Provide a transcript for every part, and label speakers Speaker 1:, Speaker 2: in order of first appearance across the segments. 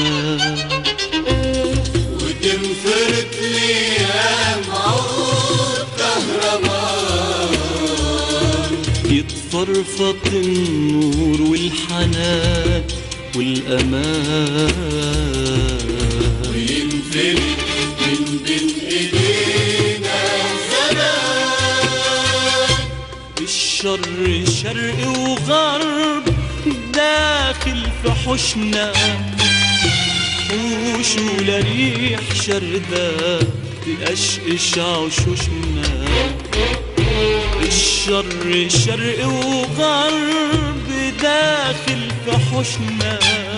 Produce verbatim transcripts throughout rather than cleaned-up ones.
Speaker 1: زمان،
Speaker 2: وتنفرد ليام عود كهربان،
Speaker 1: يتفرفط النور والحنان والأمان،
Speaker 2: وينفلت من بين ايدينا زمان.
Speaker 1: الشر شرق وغرب داخل في حوشنا، حوش ولا ريح شردة تقشقش عشوشنا. الشر شرق وغرب داخل في حوشنا،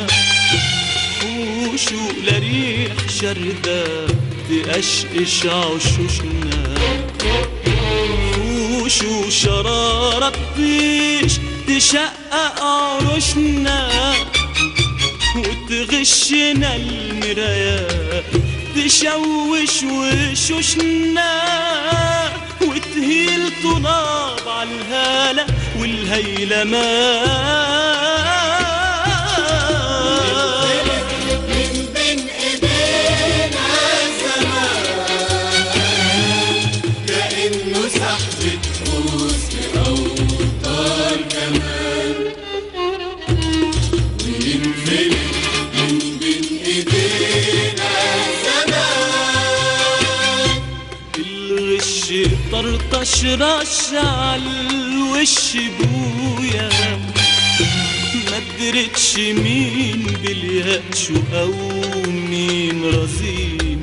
Speaker 1: حوش ولا ريح شردة تقشقش عشوشنا. حوش وشرارة تطيش تشقق عروشنا، وتغشنا المرايات تشوش وشوشنا، وتهيل طناب عالهالة والهيلمان،
Speaker 2: من بين ايدينا زمان، كأنه سحبة حسن أو طار كمان. وينفلت من بين ايدينا زمان،
Speaker 1: الغش طرطش رش عالوش بويا، ما درتش مين بالياتشو او مين رزين.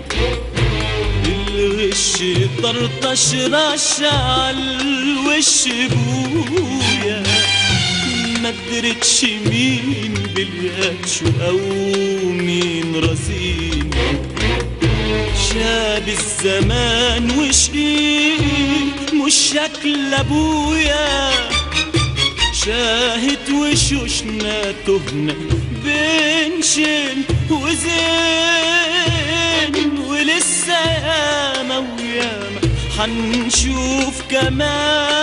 Speaker 1: الغش طرطش رش عالوش بويا، ما درتش مين بالياتشو او مين رزين. شاب الزمان وشقيق مش شكل ابويا، شاهد وشوشنا تهنا بين شين وزين، ولسه ياما وياما حنشوف كمان.